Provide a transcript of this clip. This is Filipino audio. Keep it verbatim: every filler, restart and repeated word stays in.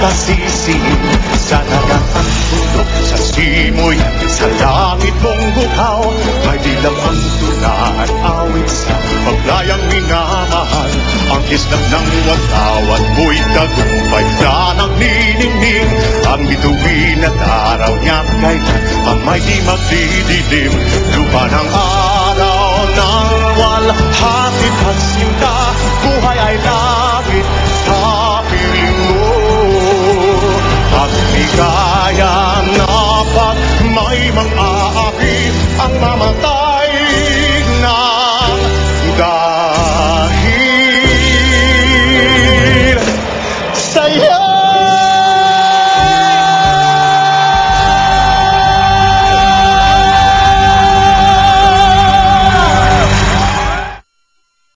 kasising sa dagat ang bundok, sa simoy sa langit mong bukaw. May dilang ang tuna at awit sa paglayang minamahal. Ang kislap ng watawat mo'y tagumpay na nagniningning. Ang bituin at araw niya kailan ang may di magdidilim. Lupa ng araw ng walhati at sinta, buhay ay langit sa piling mo. At ligaya na pag may mga